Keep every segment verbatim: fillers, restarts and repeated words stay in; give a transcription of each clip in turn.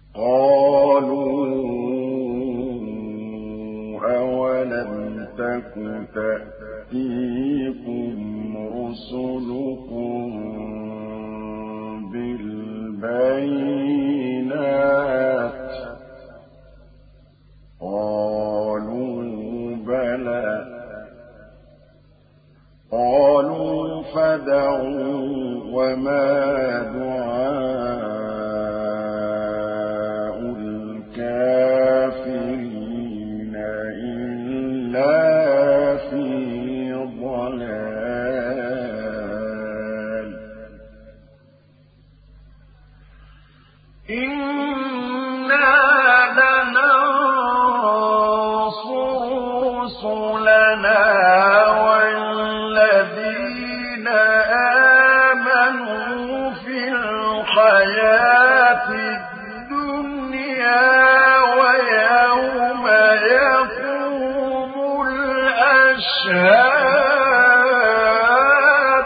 قالوا أولم تك تأتيكم رسلكم بالبينات قالوا بلى قالوا فادعوا وما دعاء الكافرين إلا في ضلال إنا لننصر رسلنا والذين آمنوا في الحياة الدنيا ويوم يقوم الأشهاد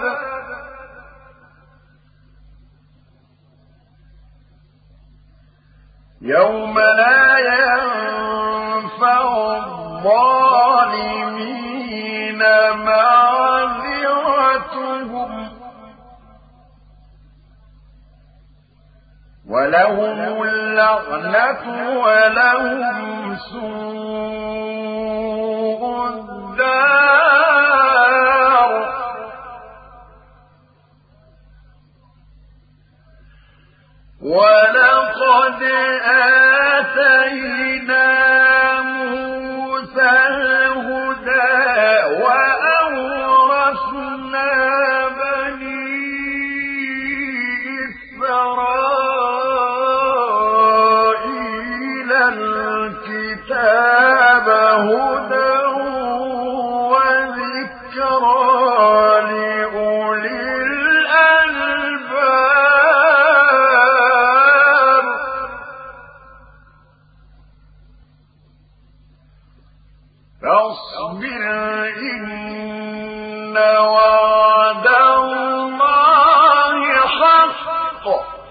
يوم لا ينفع الظالمين معذرتهم ولهم اللعنة ولهم سوء الدار ولقد آتينا موسى الهدى وأورثنا بني إسرائيل الكتاب هدى وذكرى لأولي الألباب فاصبر إن وعد الله حق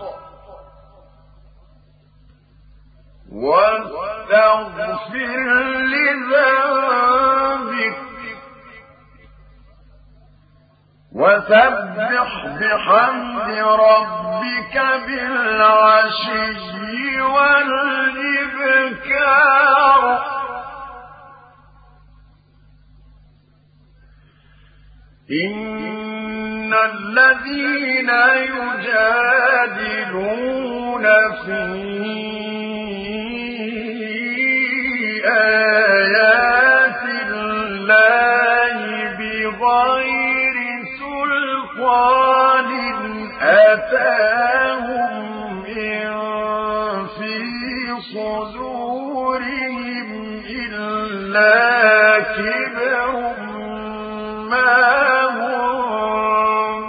واستغفر لذنبك وسبح بحمد ربك بالعشي والإبكار إن الذين يجادلون في آيات الله بغير سلطان أتاهم إن في صدورهم إلا كبر ما هم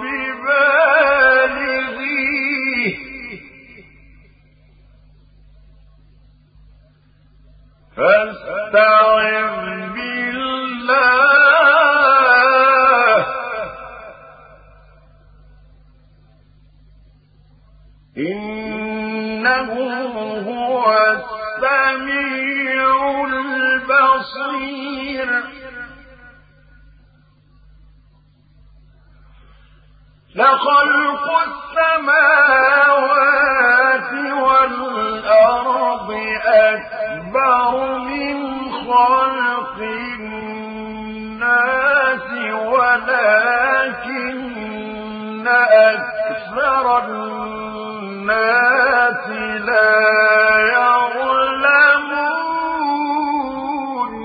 ببالغيه فاستعذ بالله إنه هو السميع البصير لخلق السماوات والأرض أكبر من خلق الناس ولكن أكثر الناس لا يعلمون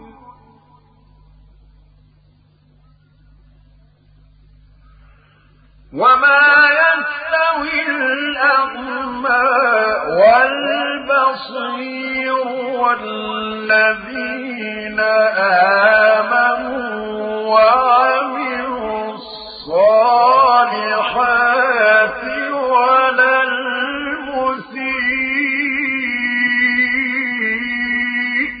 وما يستوي الأعمى والبصير والذين آمنوا وعملوا الصالحات ولا المسيء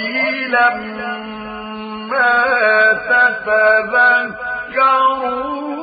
قليلا ما تتذكرون